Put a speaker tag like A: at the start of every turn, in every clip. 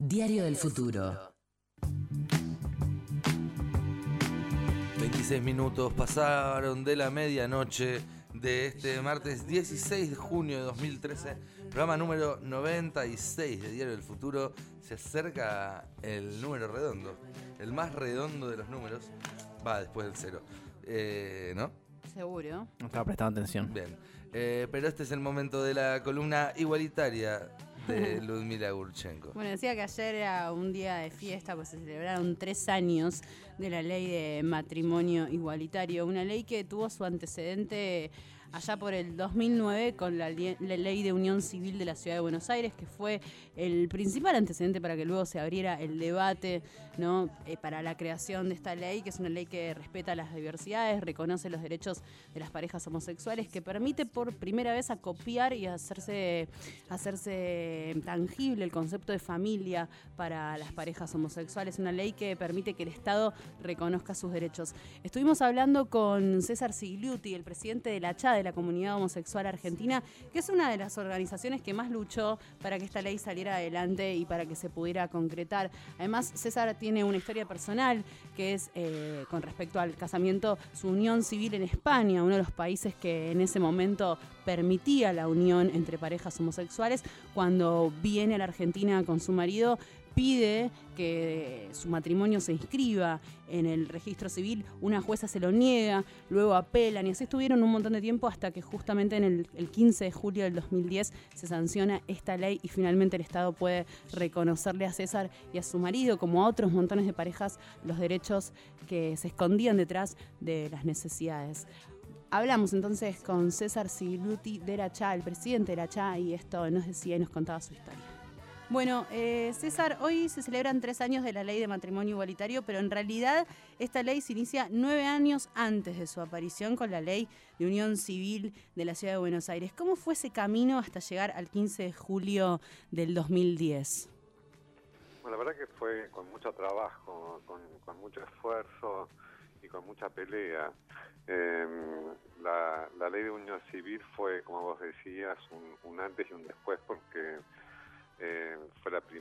A: Diario del Futuro.
B: 26 minutos pasaron de la medianoche de este martes 16 de junio de 2013, programa número 96 de Diario del Futuro. Se acerca el número redondo, el más redondo de los números, va después del cero, ¿no?
C: Seguro.
D: No estaba prestando atención.
B: Bien, pero este es el momento de la columna igualitaria de Ludmila Gurchenko.
C: Bueno, decía que ayer era un día de fiesta, pues se celebraron 3 años de la ley de matrimonio igualitario, una ley que tuvo su antecedente allá por el 2009 con la ley de unión civil de la Ciudad de Buenos Aires, que fue el principal antecedente para que luego se abriera el debate, ¿no? Para la creación de esta ley, que es una ley que respeta las diversidades, reconoce los derechos de las parejas homosexuales, que permite por primera vez acopiar y hacerse tangible el concepto de familia para las parejas homosexuales, una ley que permite que el Estado reconozca sus derechos. Estuvimos hablando con César Sigliuti, el presidente de la CHA, de la Comunidad Homosexual Argentina, que es una de las organizaciones que más luchó para que esta ley saliera adelante y para que se pudiera concretar. Además, César tiene una historia personal que es con respecto al casamiento, su unión civil en España, uno de los países que en ese momento permitía la unión entre parejas homosexuales. Cuando viene a la Argentina con su marido, pide que su matrimonio se inscriba en el registro civil, una jueza se lo niega, luego apelan y así estuvieron un montón de tiempo hasta que justamente en el 15 de julio del 2010 se sanciona esta ley y finalmente el Estado puede reconocerle a César y a su marido, como a otros montones de parejas, los derechos que se escondían detrás de las necesidades. Hablamos entonces con César Sigliuti de la CHA, el presidente de la CHA, y esto nos decía y nos contaba su historia. Bueno, César, hoy se celebran 3 años de la ley de matrimonio igualitario, pero en realidad esta ley se inicia 9 años antes de su aparición con la ley de unión civil de la Ciudad de Buenos Aires. ¿Cómo fue ese camino hasta llegar al 15 de julio del 2010?
E: Bueno, la verdad que fue con mucho trabajo, con mucho esfuerzo y con mucha pelea. La ley de unión civil fue, como vos decías, un antes y un después, porque fue el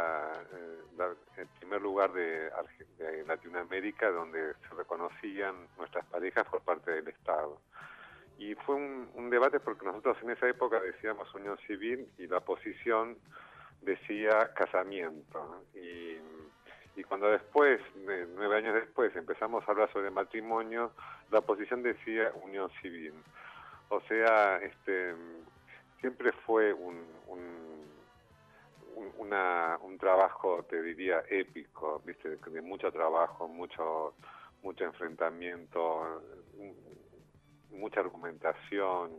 E: primer lugar de Latinoamérica donde se reconocían nuestras parejas por parte del Estado. Y fue un debate porque nosotros en esa época decíamos unión civil y la oposición decía casamiento. Y cuando después, 9 años después, empezamos a hablar sobre matrimonio, la oposición decía unión civil. O sea, siempre fue un trabajo, te diría, épico, ¿viste? De mucho trabajo, mucho enfrentamiento, mucha argumentación,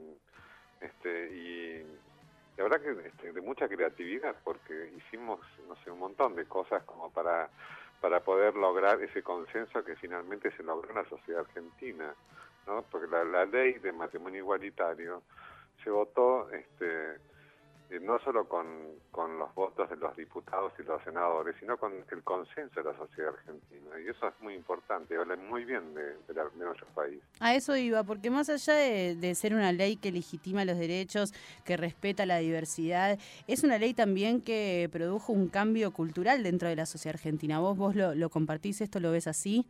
E: y la verdad que de mucha creatividad, porque hicimos, no sé, un montón de cosas como para poder lograr ese consenso que finalmente se logró en la sociedad argentina, ¿no? Porque la ley de matrimonio igualitario se votó no solo con los votos de los diputados y los senadores, sino con el consenso de la sociedad argentina. Y eso es muy importante, habla muy bien de nuestro país.
C: A eso iba, porque más allá de ser una ley que legitima los derechos, que respeta la diversidad, es una ley también que produjo un cambio cultural dentro de la sociedad argentina. ¿Vos lo compartís, esto lo ves así?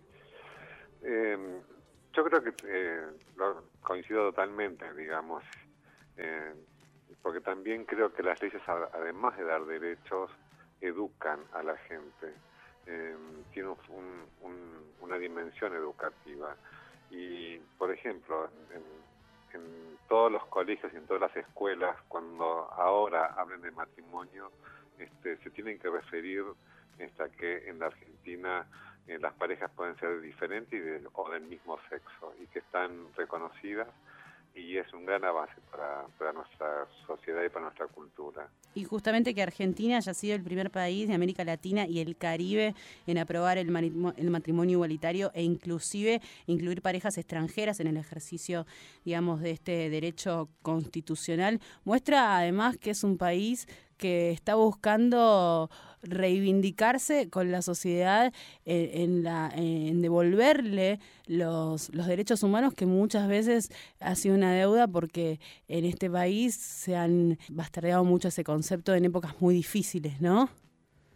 E: Yo creo que coincido totalmente, digamos, porque también creo que las leyes, además de dar derechos, educan a la gente, tienen una dimensión educativa. Y, por ejemplo, en todos los colegios y en todas las escuelas, cuando ahora hablen de matrimonio, se tienen que referir a que en la Argentina las parejas pueden ser diferentes o del mismo sexo, y que están reconocidas, y es un gran avance para nuestra sociedad y para nuestra cultura.
C: Y justamente que Argentina haya sido el primer país de América Latina y el Caribe en aprobar el matrimonio igualitario e inclusive incluir parejas extranjeras en el ejercicio, digamos, de este derecho constitucional, muestra además que es un país que está buscando reivindicarse con la sociedad en devolverle los derechos humanos, que muchas veces ha sido una deuda, porque en este país se han bastardeado mucho ese concepto en épocas muy difíciles, ¿no?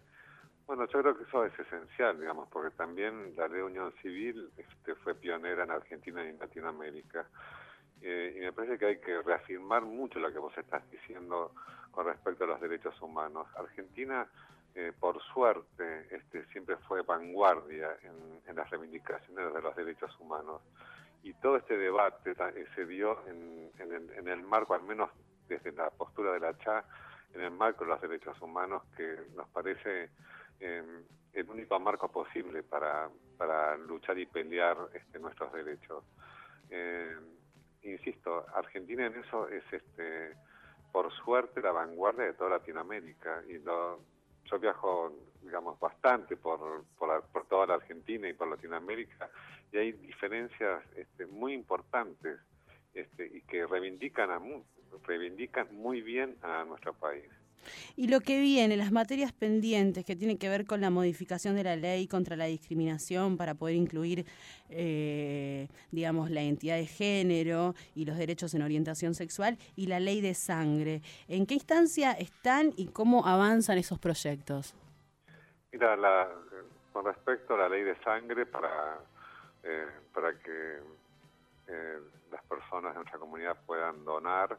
E: Bueno, yo creo que eso es esencial, digamos, porque también la ley de unión civil fue pionera en Argentina y en Latinoamérica. Y me parece que hay que reafirmar mucho lo que vos estás diciendo con respecto a los derechos humanos. Argentina, por suerte, siempre fue vanguardia en las reivindicaciones de los derechos humanos. Y todo este debate se dio en el marco, al menos desde la postura de la CHA, en el marco de los derechos humanos, que nos parece el único marco posible para luchar y pelear nuestros derechos. Insisto, Argentina en eso es, por suerte, la vanguardia de toda Latinoamérica. Y yo viajo, digamos, bastante por toda la Argentina y por Latinoamérica, y hay diferencias muy importantes y que reivindican muy bien a nuestro país.
C: Y lo que viene, las materias pendientes que tienen que ver con la modificación de la ley contra la discriminación para poder incluir, digamos, la identidad de género y los derechos en orientación sexual y la ley de sangre. ¿En qué instancia están y cómo avanzan esos proyectos?
E: Mira, con respecto a la ley de sangre, para que las personas de nuestra comunidad puedan donar,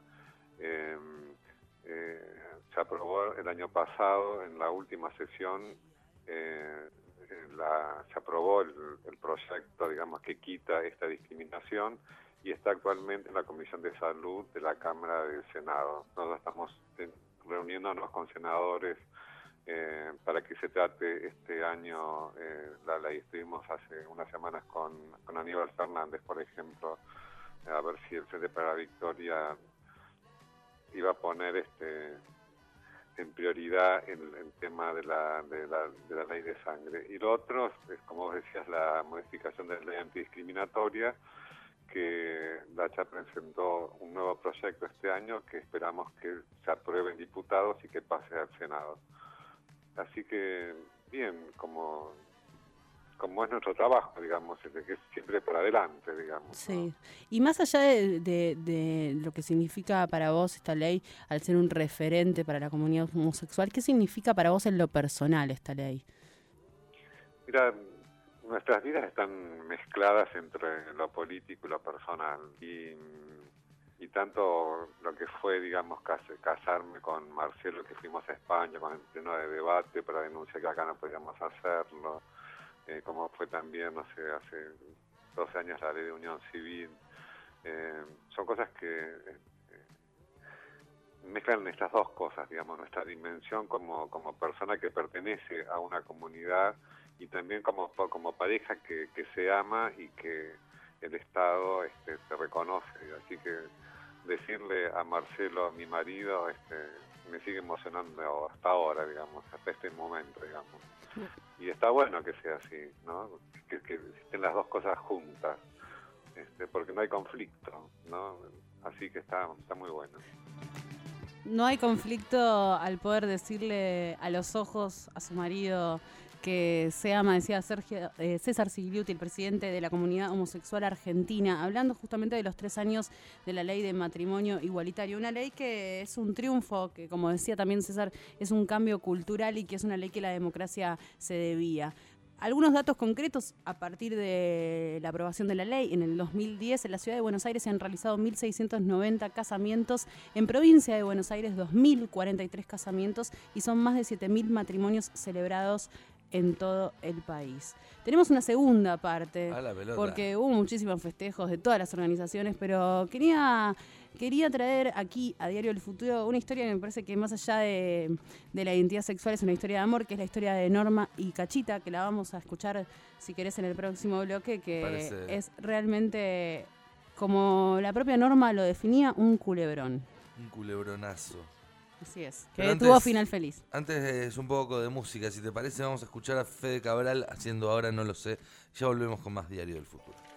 E: se aprobó el año pasado, en la última sesión, se aprobó el proyecto, digamos, que quita esta discriminación, y está actualmente en la Comisión de Salud de la Cámara del Senado. Nosotros estamos reuniéndonos con senadores para que se trate este año la ley. Estuvimos hace unas semanas con Aníbal Fernández, por ejemplo, a ver si el Frente para la Victoria iba a poner en prioridad el tema de la ley de sangre. Y lo otro es, como vos decías, la modificación de la ley antidiscriminatoria, que la CHA presentó un nuevo proyecto este año que esperamos que se apruebe en diputados y que pase al Senado. Así que, bien, como es nuestro trabajo, digamos, que es siempre para adelante, digamos.
C: Sí. ¿No? Y más allá de lo que significa para vos esta ley, al ser un referente para la comunidad homosexual, ¿qué significa para vos en lo personal esta ley?
E: Mira, nuestras vidas están mezcladas entre lo político y lo personal. Y tanto lo que fue, digamos, casarme con Marcelo, que fuimos a España con el pleno de debate para denunciar que acá no podíamos hacerlo, como fue también, no sé, hace 12 años la ley de unión civil. Son cosas que mezclan estas dos cosas, digamos, nuestra dimensión como persona que pertenece a una comunidad, y también como pareja que se ama y que el Estado se reconoce. Así que decirle a Marcelo, a mi marido, me sigue emocionando hasta ahora, digamos, hasta este momento, digamos. Y está bueno que sea así, ¿no? Que estén las dos cosas juntas, porque no hay conflicto, ¿no? Así que está muy bueno.
C: No hay conflicto al poder decirle a los ojos a su marido que se ama, decía César Sigliuti, el presidente de la comunidad homosexual argentina, hablando justamente de los 3 años de la ley de matrimonio igualitario. Una ley que es un triunfo, que como decía también César, es un cambio cultural y que es una ley que la democracia se debía. Algunos datos concretos: a partir de la aprobación de la ley en el 2010, en la ciudad de Buenos Aires se han realizado 1.690 casamientos, en provincia de Buenos Aires 2.043 casamientos, y son más de 7.000 matrimonios celebrados en todo el país. Tenemos una segunda parte, porque hubo muchísimos festejos de todas las organizaciones, pero quería traer aquí a Diario del Futuro una historia que me parece que más allá de la identidad sexual es una historia de amor, que es la historia de Norma y Cachita, que la vamos a escuchar, si querés, en el próximo bloque, que es realmente, como la propia Norma lo definía, un culebrón.
B: Un culebronazo.
C: Así es, que tuvo final feliz.
B: Antes es un poco de música, si te parece vamos a escuchar a Fede Cabral haciendo Ahora No Lo Sé. Ya volvemos con más Diario del Futuro.